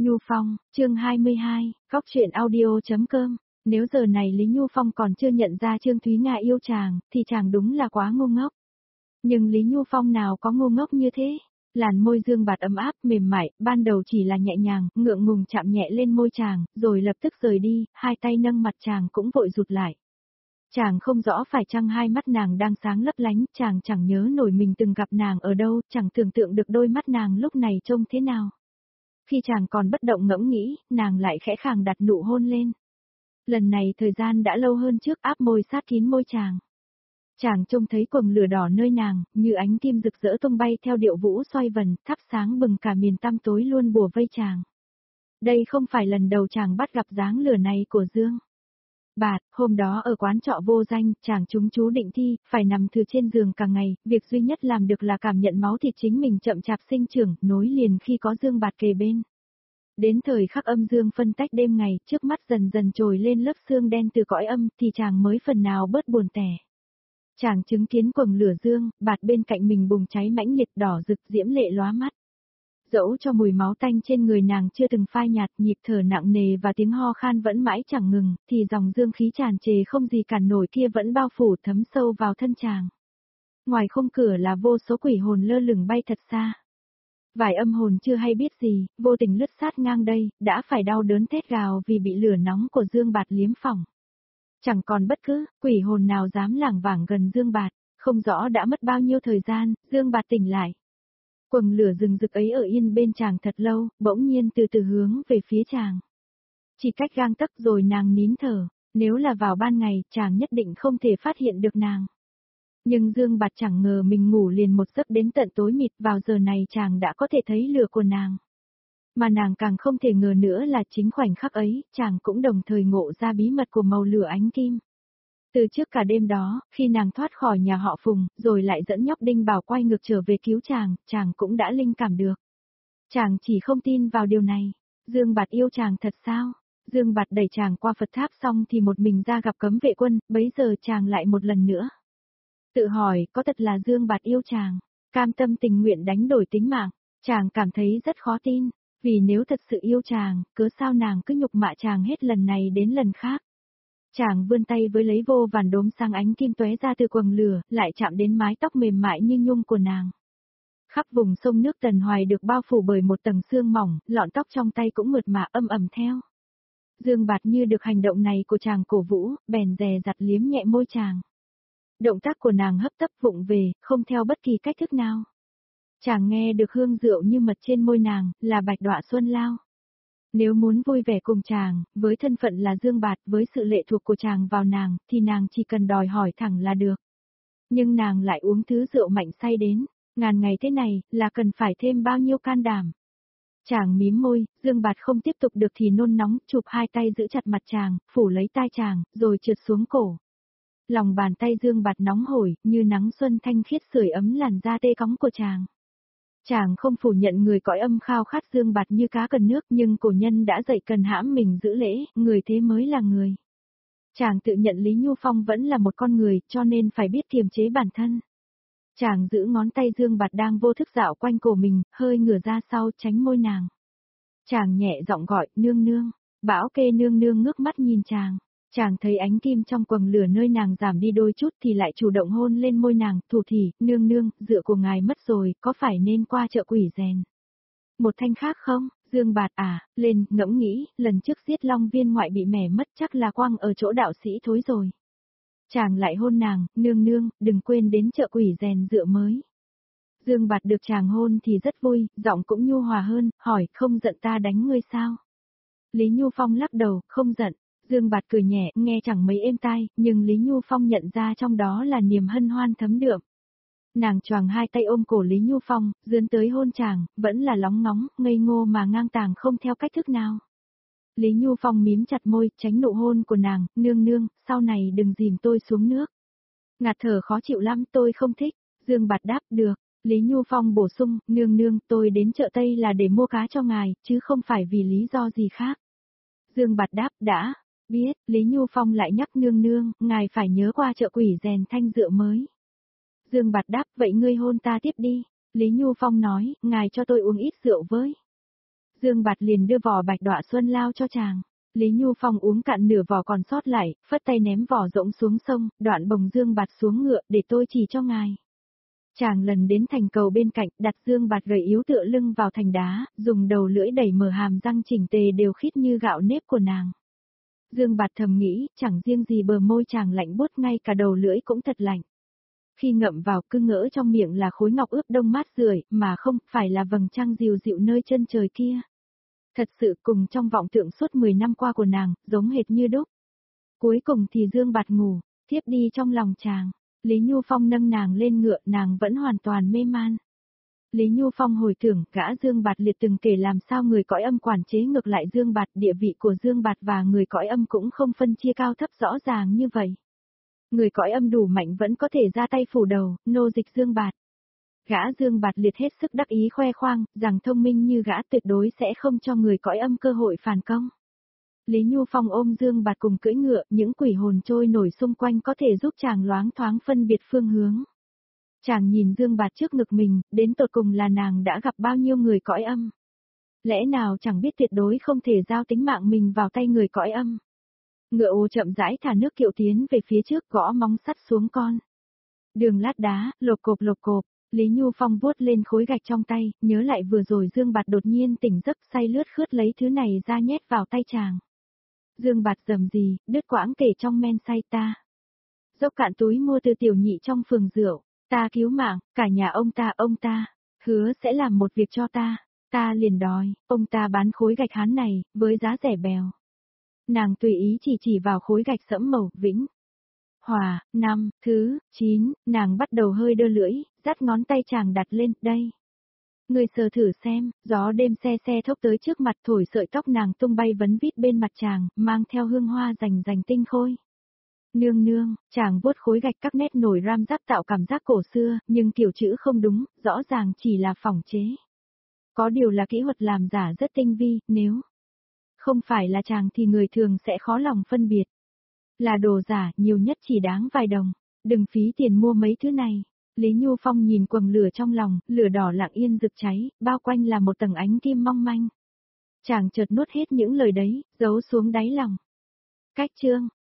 Nhu Phong, chương 22, Góc truyện audio.com. Nếu giờ này Lý Nhu Phong còn chưa nhận ra Trương Thúy Nga yêu chàng, thì chàng đúng là quá ngu ngốc. Nhưng Lý Nhu Phong nào có ngu ngốc như thế? Làn môi Dương Bạt ấm áp, mềm mại, ban đầu chỉ là nhẹ nhàng, ngượng ngùng chạm nhẹ lên môi chàng, rồi lập tức rời đi, hai tay nâng mặt chàng cũng vội rụt lại. Chàng không rõ phải chăng hai mắt nàng đang sáng lấp lánh, chàng chẳng nhớ nổi mình từng gặp nàng ở đâu, chẳng tưởng tượng được đôi mắt nàng lúc này trông thế nào. Khi chàng còn bất động ngẫm nghĩ, nàng lại khẽ khàng đặt nụ hôn lên. Lần này thời gian đã lâu hơn trước, áp môi sát kín môi chàng. Chàng trông thấy quầng lửa đỏ nơi nàng, như ánh kim rực rỡ tung bay theo điệu vũ xoay vần, thắp sáng bừng cả miền tăm tối luôn bùa vây chàng. Đây không phải lần đầu chàng bắt gặp dáng lửa này của Dương Bạt. Hôm đó ở quán trọ vô danh, chàng chúng chú định thi, phải nằm thừ trên giường cả ngày, việc duy nhất làm được là cảm nhận máu thịt chính mình chậm chạp sinh trưởng, nối liền khi có Dương Bạt kề bên. Đến thời khắc âm dương phân tách đêm ngày, trước mắt dần dần trồi lên lớp xương đen từ cõi âm, thì chàng mới phần nào bớt buồn tẻ. Chàng chứng kiến quầng lửa Dương Bạt bên cạnh mình bùng cháy mãnh liệt, đỏ rực diễm lệ lóa mắt. Dẫu cho mùi máu tanh trên người nàng chưa từng phai nhạt, nhịp thở nặng nề và tiếng ho khan vẫn mãi chẳng ngừng, thì dòng dương khí tràn trề không gì cản nổi kia vẫn bao phủ thấm sâu vào thân chàng. Ngoài khung cửa là vô số quỷ hồn lơ lửng bay thật xa. Vài âm hồn chưa hay biết gì, vô tình lướt sát ngang đây, đã phải đau đớn thét gào vì bị lửa nóng của Dương Bạt liếm phỏng. Chẳng còn bất cứ quỷ hồn nào dám lảng vảng gần Dương Bạt, không rõ đã mất bao nhiêu thời gian, Dương Bạt tỉnh lại. Quầng lửa rừng rực ấy ở yên bên chàng thật lâu, bỗng nhiên từ từ hướng về phía chàng. Chỉ cách gang tấc rồi nàng nín thở, nếu là vào ban ngày, chàng nhất định không thể phát hiện được nàng. Nhưng Dương Bạt chẳng ngờ mình ngủ liền một giấc đến tận tối mịt, vào giờ này chàng đã có thể thấy lửa của nàng. Mà nàng càng không thể ngờ nữa là chính khoảnh khắc ấy, chàng cũng đồng thời ngộ ra bí mật của màu lửa ánh kim. Từ trước cả đêm đó, khi nàng thoát khỏi nhà họ Phùng, rồi lại dẫn nhóc Đinh Bảo quay ngược trở về cứu chàng cũng đã linh cảm được. Chàng chỉ không tin vào điều này. Dương Bạt yêu chàng thật sao? Dương Bạt đẩy chàng qua Phật tháp xong thì một mình ra gặp cấm vệ quân, bấy giờ chàng lại một lần nữa. Tự hỏi, có thật là Dương Bạt yêu chàng, cam tâm tình nguyện đánh đổi tính mạng? Chàng cảm thấy rất khó tin, vì nếu thật sự yêu chàng, cớ sao nàng cứ nhục mạ chàng hết lần này đến lần khác? Chàng vươn tay với lấy vô vàn đốm sáng ánh kim tóe ra từ quầng lửa, lại chạm đến mái tóc mềm mại như nhung của nàng. Khắp vùng sông nước Tần Hoài được bao phủ bởi một tầng sương mỏng, lọn tóc trong tay cũng mượt mà âm ầm theo. Dương Bạt như được hành động này của chàng cổ vũ, bèn dè dặt liếm nhẹ môi chàng. Động tác của nàng hấp tấp vụng về, không theo bất kỳ cách thức nào. Chàng nghe được hương rượu như mật trên môi nàng, là bạch đọa xuân lao. Nếu muốn vui vẻ cùng chàng, với thân phận là Dương Bạt, với sự lệ thuộc của chàng vào nàng, thì nàng chỉ cần đòi hỏi thẳng là được. Nhưng nàng lại uống thứ rượu mạnh say đến, ngàn ngày thế này, là cần phải thêm bao nhiêu can đảm. Chàng mím môi, Dương Bạt không tiếp tục được thì nôn nóng, chụp hai tay giữ chặt mặt chàng, phủ lấy tai chàng, rồi trượt xuống cổ. Lòng bàn tay Dương Bạt nóng hổi, như nắng xuân thanh khiết sưởi ấm làn da tê cóng của chàng. Chàng không phủ nhận người cõi âm khao khát Dương Bạt như cá cần nước, nhưng cổ nhân đã dạy cần hãm mình giữ lễ, người thế mới là người. Chàng tự nhận Lý Nhu Phong vẫn là một con người, cho nên phải biết kiềm chế bản thân. Chàng giữ ngón tay Dương Bạt đang vô thức dạo quanh cổ mình, hơi ngửa ra sau tránh môi nàng. Chàng nhẹ giọng gọi, nương nương. Bảo Kê nương nương ngước mắt nhìn chàng. Chàng thấy ánh kim trong quầng lửa nơi nàng giảm đi đôi chút thì lại chủ động hôn lên môi nàng, thủ thỉ, nương nương, dựa của ngài mất rồi, có phải nên qua chợ Quỷ Rèn? Một thanh khác không? Dương Bạt lên, ngẫm nghĩ, lần trước giết Long Viên ngoại bị mẻ mất chắc là quăng ở chỗ đạo sĩ thối rồi. Chàng lại hôn nàng, nương nương, đừng quên đến chợ Quỷ Rèn dựa mới. Dương Bạt được chàng hôn thì rất vui, giọng cũng nhu hòa hơn, hỏi, không giận ta đánh ngươi sao? Lý Nhu Phong lắc đầu, không giận. Dương Bạt cười nhẹ, nghe chẳng mấy êm tai, nhưng Lý Nhu Phong nhận ra trong đó là niềm hân hoan thấm đượm. Nàng choàng hai tay ôm cổ Lý Nhu Phong, dướn tới hôn chàng, vẫn là lóng ngóng, ngây ngô mà ngang tàng không theo cách thức nào. Lý Nhu Phong mím chặt môi, tránh nụ hôn của nàng, nương nương, sau này đừng dìm tôi xuống nước. Ngạt thở khó chịu lắm, tôi không thích. Dương Bạt đáp, được. Lý Nhu Phong bổ sung, nương nương, tôi đến chợ Tây là để mua cá cho ngài, chứ không phải vì lý do gì khác. Dương Bạt đáp, đã. Biết, Lý Nhu Phong lại nhắc nương nương, ngài phải nhớ qua chợ Quỷ Rèn thanh rượu mới. Dương Bạt đáp, vậy ngươi hôn ta tiếp đi. Lý Nhu Phong nói, ngài cho tôi uống ít rượu với. Dương Bạt liền đưa vỏ bạch đọa xuân lao cho chàng. Lý Nhu Phong uống cạn nửa vỏ còn sót lại, phất tay ném vỏ rỗng xuống sông, đoạn bồng Dương Bạt xuống ngựa để tôi chỉ cho ngài. Chàng lần đến thành cầu bên cạnh, đặt Dương Bạt gầy yếu tựa lưng vào thành đá, dùng đầu lưỡi đẩy mở hàm răng chỉnh tề đều khít như gạo nếp của nàng. Dương Bạt thầm nghĩ, chẳng riêng gì bờ môi chàng lạnh buốt, ngay cả đầu lưỡi cũng thật lạnh. Khi ngậm vào cứ ngỡ trong miệng là khối ngọc ướp đông mát rượi, mà không phải là vầng trăng dịu dịu nơi chân trời kia. Thật sự cùng trong vọng tượng suốt 10 năm qua của nàng, giống hệt như đúc. Cuối cùng thì Dương Bạt ngủ, thiếp đi trong lòng chàng. Lý Nhu Phong nâng nàng lên ngựa, nàng vẫn hoàn toàn mê man. Lý Nhu Phong hồi tưởng, gã Dương Bạt liệt từng kể làm sao người cõi âm quản chế ngược lại Dương Bạt, địa vị của Dương Bạt và người cõi âm cũng không phân chia cao thấp rõ ràng như vậy. Người cõi âm đủ mạnh vẫn có thể ra tay phủ đầu, nô dịch Dương Bạt. Gã Dương Bạt liệt hết sức đắc ý khoe khoang, rằng thông minh như gã tuyệt đối sẽ không cho người cõi âm cơ hội phản công. Lý Nhu Phong ôm Dương Bạt cùng cưỡi ngựa, những quỷ hồn trôi nổi xung quanh có thể giúp chàng loáng thoáng phân biệt phương hướng. Chàng nhìn Dương Bạt trước ngực mình, đến tột cùng là nàng đã gặp bao nhiêu người cõi âm. Lẽ nào chẳng biết tuyệt đối không thể giao tính mạng mình vào tay người cõi âm. Ngựa ô chậm rãi thả nước kiệu tiến về phía trước, gõ móng sắt xuống con đường lát đá, lộp cộp. Lý Nhu Phong vuốt lên khối gạch trong tay, nhớ lại vừa rồi Dương Bạt đột nhiên tỉnh giấc say lướt khướt lấy thứ này ra nhét vào tay chàng. Dương Bạt rầm gì, đứt quãng kể trong men say ta. Dốc cạn túi mua từ tiểu nhị trong phường rượu, ta cứu mạng, cả nhà ông ta, hứa sẽ làm một việc cho ta liền đòi, ông ta bán khối gạch hán này, với giá rẻ bèo. Nàng tùy ý chỉ vào khối gạch sẫm màu, Vĩnh Hòa, 5, thứ 9, nàng bắt đầu hơi đơ lưỡi, dắt ngón tay chàng đặt lên, đây. Người sờ thử xem, gió đêm xe thốc tới trước mặt thổi sợi tóc nàng tung bay vấn vít bên mặt chàng, mang theo hương hoa rành tinh khôi. Nương, chàng vuốt khối gạch các nét nổi ram ráp tạo cảm giác cổ xưa, nhưng kiểu chữ không đúng, rõ ràng chỉ là phỏng chế. Có điều là kỹ thuật làm giả rất tinh vi, nếu không phải là chàng thì người thường sẽ khó lòng phân biệt. Là đồ giả, nhiều nhất chỉ đáng vài đồng, đừng phí tiền mua mấy thứ này. Lý Nhu Phong nhìn quầng lửa trong lòng, lửa đỏ lặng yên rực cháy, bao quanh là một tầng ánh kim mong manh. Chàng chợt nuốt hết những lời đấy, giấu xuống đáy lòng. Cách chương